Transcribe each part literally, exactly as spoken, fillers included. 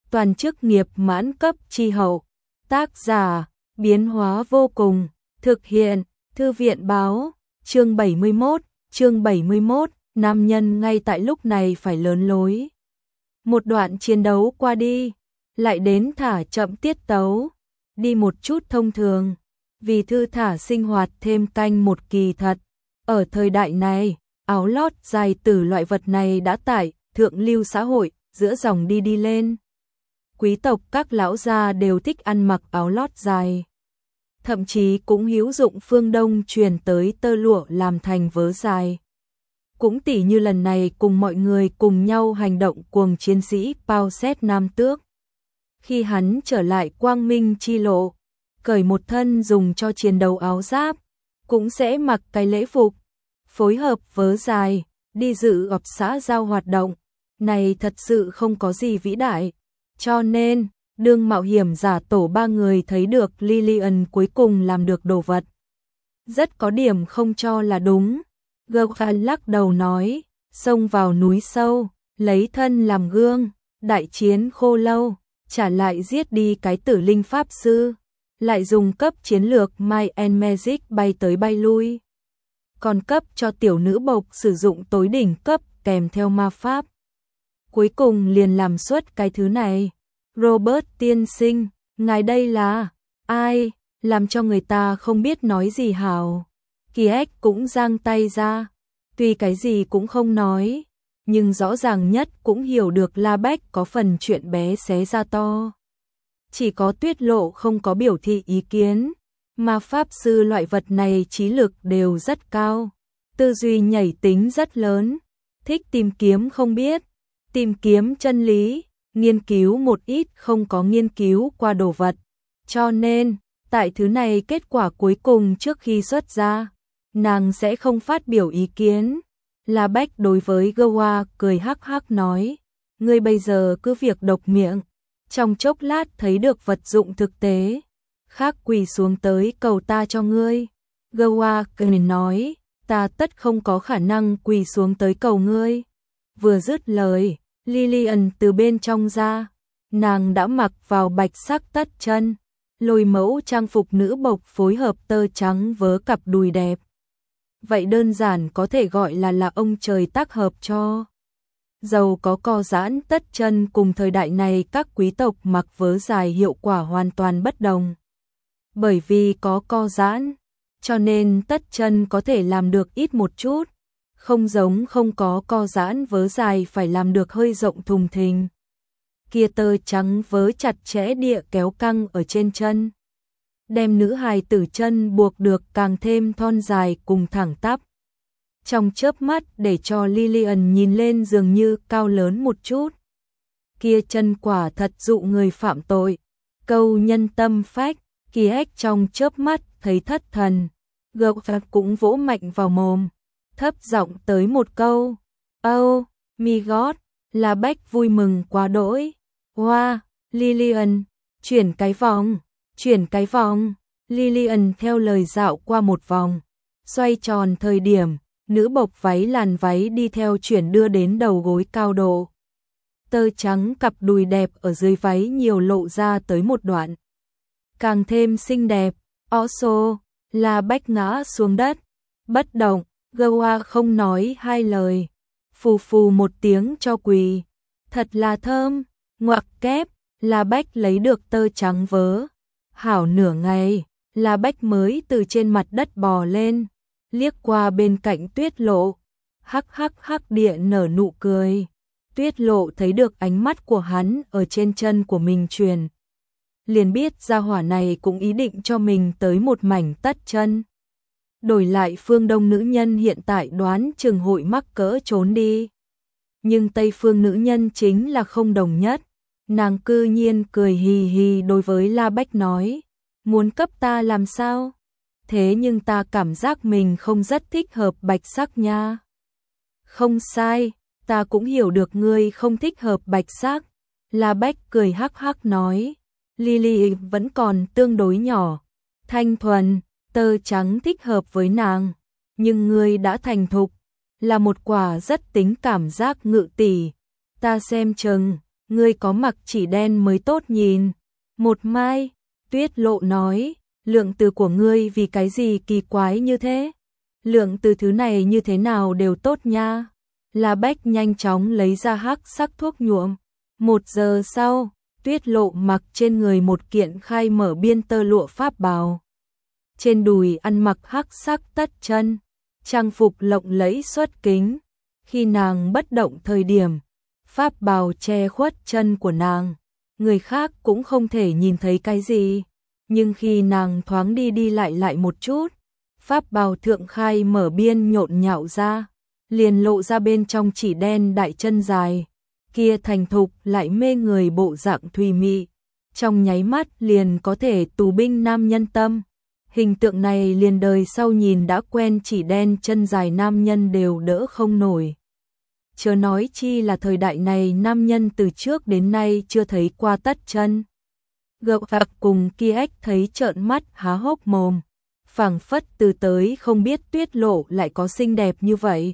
toàn chức nghiệp mãn cấp chi hậu. Tác giả, biến hóa vô cùng, thực hiện, thư viện báo, chương bảy mươi mốt, chương bảy mươi mốt, nam nhân ngay tại lúc này phải lớn lối. Một đoạn chiến đấu qua đi, lại đến thả chậm tiết tấu, đi một chút thông thường, vì thư thả sinh hoạt thêm canh một kỳ thật. Ở thời đại này, áo lót dài từ loại vật này đã tại thượng lưu xã hội, giữa dòng đi đi lên. Quý tộc các lão gia đều thích ăn mặc áo lót dài. Thậm chí cũng hữu dụng phương Đông truyền tới tơ lụa làm thành vớ dài. Cũng tỉ như lần này cùng mọi người cùng nhau hành động cuồng chiến sĩ Pao Xét Nam Tước. Khi hắn trở lại quang minh chi lộ, cởi một thân dùng cho chiến đấu áo giáp, cũng sẽ mặc cái lễ phục, phối hợp vớ dài, đi dự họp xã giao hoạt động. Này thật sự không có gì vĩ đại. Cho nên, đương mạo hiểm giả tổ ba người thấy được Lillian cuối cùng làm được đồ vật. Rất có điểm không cho là đúng. Gertrude lắc đầu nói, xông vào núi sâu, lấy thân làm gương, đại chiến khô lâu, trả lại giết đi cái tử linh pháp sư, lại dùng cấp chiến lược Might and Magic bay tới bay lui. Còn cấp cho tiểu nữ bộc sử dụng tối đỉnh cấp kèm theo ma pháp. Cuối cùng liền làm suốt cái thứ này. Robert tiên sinh, ngài đây là ai? Làm cho người ta không biết nói gì hảo. Kiek cũng giang tay ra, tuy cái gì cũng không nói, nhưng rõ ràng nhất cũng hiểu được La Bách có phần chuyện bé xé ra to. Chỉ có Tuyết Lộ không có biểu thị ý kiến, mà pháp sư loại vật này trí lực đều rất cao, tư duy nhảy tính rất lớn, thích tìm kiếm không biết, tìm kiếm chân lý, nghiên cứu một ít không có nghiên cứu qua đồ vật. Cho nên, tại thứ này kết quả cuối cùng trước khi xuất ra, nàng sẽ không phát biểu ý kiến. La Bách đối với Gowa cười hắc hắc nói, ngươi bây giờ cứ việc độc miệng, trong chốc lát thấy được vật dụng thực tế, khác quỳ xuống tới cầu ta cho ngươi. Gowa cười nói, ta tất không có khả năng quỳ xuống tới cầu ngươi. Vừa dứt lời, Lillian từ bên trong ra, nàng đã mặc vào bạch sắc tất chân, lôi mẫu trang phục nữ bộc phối hợp tơ trắng vớ cặp đùi đẹp. Vậy đơn giản có thể gọi là là ông trời tác hợp cho. Dầu có co giãn tất chân cùng thời đại này các quý tộc mặc vớ dài hiệu quả hoàn toàn bất đồng. Bởi vì có co giãn, cho nên tất chân có thể làm được ít một chút, không giống không có co giãn vớ dài phải làm được hơi rộng thùng thình. Kia tơ trắng vớ chặt chẽ địa kéo căng ở trên chân, đem nữ hài tử chân buộc được càng thêm thon dài cùng thẳng tắp. Trong chớp mắt để cho Lillian nhìn lên dường như cao lớn một chút. Kia chân quả thật dụ người phạm tội, câu nhân tâm phách. Kiek trong chớp mắt thấy thất thần, Gertrude cũng vỗ mạnh vào mồm, thấp giọng tới một câu, oh my god. La Bách vui mừng quá đỗi. Wow, Lillian, chuyển cái vòng, chuyển cái vòng. Lillian theo lời dạo qua một vòng, xoay tròn thời điểm, nữ bộc váy làn váy đi theo chuyển đưa đến đầu gối cao độ. Tơ trắng cặp đùi đẹp ở dưới váy nhiều lộ ra tới một đoạn, càng thêm xinh đẹp. Also, La Bách ngã xuống đất, bất động. Gowa không nói hai lời, phù phù một tiếng cho quỳ. Thật là thơm. Ngoặc kép, La Bách lấy được tơ trắng vớ. Hảo nửa ngày, La Bách mới từ trên mặt đất bò lên, liếc qua bên cạnh Tuyết Lộ, hắc hắc hắc địa nở nụ cười. Tuyết Lộ thấy được ánh mắt của hắn ở trên chân của mình truyền, liền biết gia hỏa này cũng ý định cho mình tới một mảnh tất chân. Đổi lại phương Đông nữ nhân hiện tại đoán chừng hội mắc cỡ trốn đi. Nhưng Tây phương nữ nhân chính là không đồng nhất. Nàng cư nhiên cười hì hì đối với La Bách nói, muốn cấp ta làm sao? Thế nhưng ta cảm giác mình không rất thích hợp bạch sắc nha. Không sai, ta cũng hiểu được ngươi không thích hợp bạch sắc. La Bách cười hắc hắc nói, Lily vẫn còn tương đối nhỏ, thanh thuần, tơ trắng thích hợp với nàng, nhưng ngươi đã thành thục, là một quả rất tính cảm giác ngự tỷ. Ta xem chừng, ngươi có mặc chỉ đen mới tốt nhìn. Một mai, Tuyết Lộ nói, lượng từ của ngươi vì cái gì kỳ quái như thế? Lượng từ thứ này như thế nào đều tốt nha. La Bách nhanh chóng lấy ra hắc sắc thuốc nhuộm. Một giờ sau, Tuyết Lộ mặc trên người một kiện khai mở biên tơ lụa pháp bào. Trên đùi ăn mặc hắc sắc tất chân, trang phục lộng lẫy xuất kính. Khi nàng bất động thời điểm, pháp bào che khuất chân của nàng, người khác cũng không thể nhìn thấy cái gì. Nhưng khi nàng thoáng đi đi lại lại một chút, pháp bào thượng khai mở biên nhộn nhạo ra, liền lộ ra bên trong chỉ đen đại chân dài, kia thành thục lại mê người bộ dạng thùy mị, trong nháy mắt liền có thể tù binh nam nhân tâm. Hình tượng này liền đời sau nhìn đã quen chỉ đen chân dài nam nhân đều đỡ không nổi. Chớ nói chi là thời đại này nam nhân từ trước đến nay chưa thấy qua tất chân. Gợp ạc cùng kia ếch thấy trợn mắt há hốc mồm, phảng phất từ tới không biết Tuyết Lộ lại có xinh đẹp như vậy.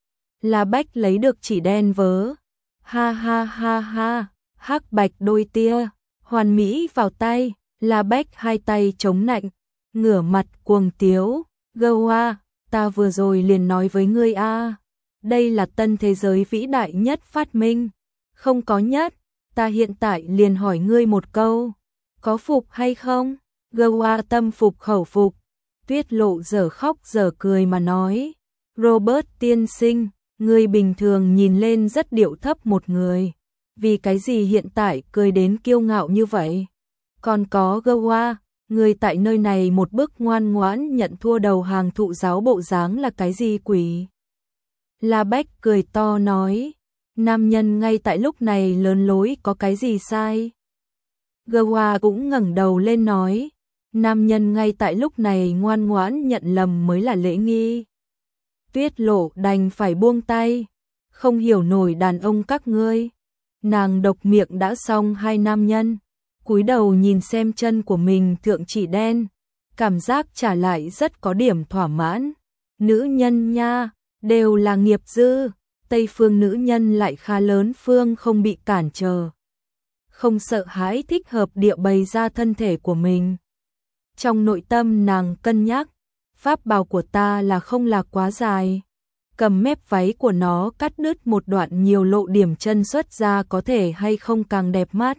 La Bách lấy được chỉ đen vớ, ha ha ha ha, hắc bạch đôi tia, hoàn mỹ vào tay. La Bách hai tay chống nạnh, ngửa mặt cuồng tiếu, gâu a, ta vừa rồi liền nói với ngươi a, đây là tân thế giới vĩ đại nhất phát minh, không có nhất, ta hiện tại liền hỏi ngươi một câu, có phục hay không? Gâu a tâm phục khẩu phục. Tuyết Lộ giờ khóc giờ cười mà nói, Robert tiên sinh, ngươi bình thường nhìn lên rất điệu thấp một người, vì cái gì hiện tại cười đến kiêu ngạo như vậy? Còn có gâu a, người tại nơi này một bước ngoan ngoãn nhận thua đầu hàng thụ giáo bộ dáng là cái gì quỷ? La Bách cười to nói, nam nhân ngay tại lúc này lớn lối có cái gì sai? Gawa cũng ngẩng đầu lên nói, nam nhân ngay tại lúc này ngoan ngoãn nhận lầm mới là lễ nghi. Tuyết Lộ đành phải buông tay, không hiểu nổi đàn ông các ngươi. Nàng độc miệng đã xong hai nam nhân, cúi đầu nhìn xem chân của mình thượng chỉ đen, cảm giác trả lại rất có điểm thỏa mãn. Nữ nhân nha, đều là nghiệp dư, Tây phương nữ nhân lại khá lớn phương không bị cản trở. Không sợ hãi thích hợp địa bày ra thân thể của mình. Trong nội tâm nàng cân nhắc, pháp bào của ta là không là quá dài. Cầm mép váy của nó cắt đứt một đoạn nhiều lộ điểm chân xuất ra có thể hay không càng đẹp mắt.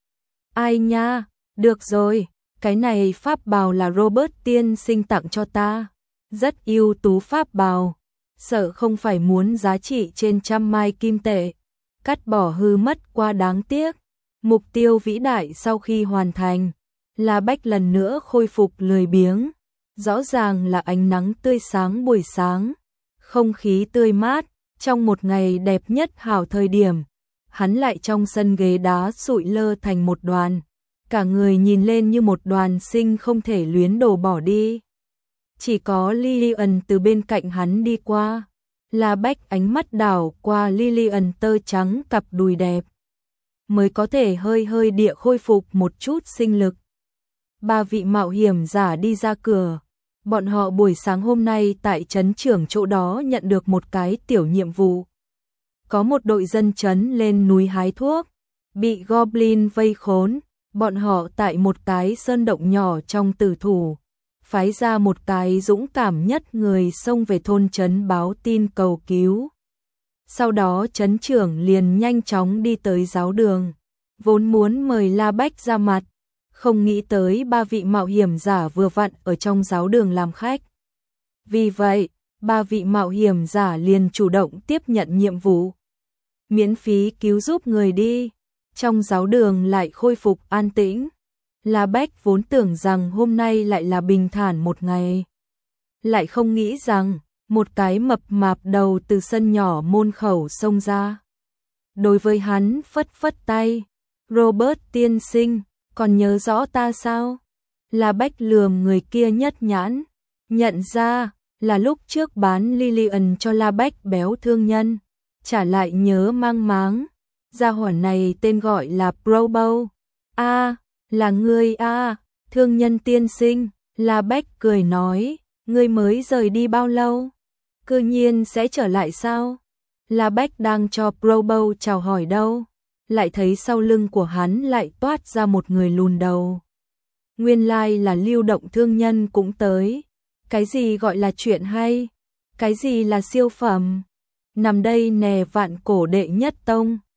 Ai nha, được rồi, cái này pháp bào là Robert tiên sinh tặng cho ta. Rất ưu tú pháp bào, sợ không phải muốn giá trị trên trăm mai kim tệ. Cắt bỏ hư mất qua đáng tiếc. Mục tiêu vĩ đại sau khi hoàn thành, La Bách lần nữa khôi phục lười biếng. Rõ ràng là ánh nắng tươi sáng buổi sáng, không khí tươi mát, trong một ngày đẹp nhất hảo thời điểm. Hắn lại trong sân ghế đá sụi lơ thành một đoàn, cả người nhìn lên như một đoàn sinh không thể luyến đổ bỏ đi. Chỉ có Lillian từ bên cạnh hắn đi qua, La Bách ánh mắt đảo qua Lillian tơ trắng cặp đùi đẹp, mới có thể hơi hơi địa khôi phục một chút sinh lực. Ba vị mạo hiểm giả đi ra cửa, bọn họ buổi sáng hôm nay tại trấn trưởng chỗ đó nhận được một cái tiểu nhiệm vụ. Có một đội dân trấn lên núi hái thuốc, bị Goblin vây khốn, bọn họ tại một cái sơn động nhỏ trong tử thủ, phái ra một cái dũng cảm nhất người xông về thôn trấn báo tin cầu cứu. Sau đó trấn trưởng liền nhanh chóng đi tới giáo đường, vốn muốn mời La Bách ra mặt, không nghĩ tới ba vị mạo hiểm giả vừa vặn ở trong giáo đường làm khách. Vì vậy, ba vị mạo hiểm giả liền chủ động tiếp nhận nhiệm vụ, miễn phí cứu giúp người đi. Trong giáo đường lại khôi phục an tĩnh. La Bách vốn tưởng rằng hôm nay lại là bình thản một ngày, lại không nghĩ rằng một cái mập mạp đầu từ sân nhỏ môn khẩu xông ra. Đối với hắn phất phất tay, Robert tiên sinh, còn nhớ rõ ta sao? La Bách lườm người kia nhất nhãn, nhận ra là lúc trước bán Lillian cho La Bách béo thương nhân, trả lại nhớ mang máng. Gia hỏa này tên gọi là Probo. A, là ngươi a, thương nhân tiên sinh. La Bách cười nói, ngươi mới rời đi bao lâu? Cư nhiên sẽ trở lại sao? La Bách đang cho Probo chào hỏi đâu. lại thấy sau lưng của hắn lại toát ra một người lùn đầu. Nguyên lai là Lưu Động thương nhân cũng tới. Cái gì gọi là chuyện hay? Cái gì là siêu phẩm? Nằm đây nè, Vạn Cổ đệ nhất tông.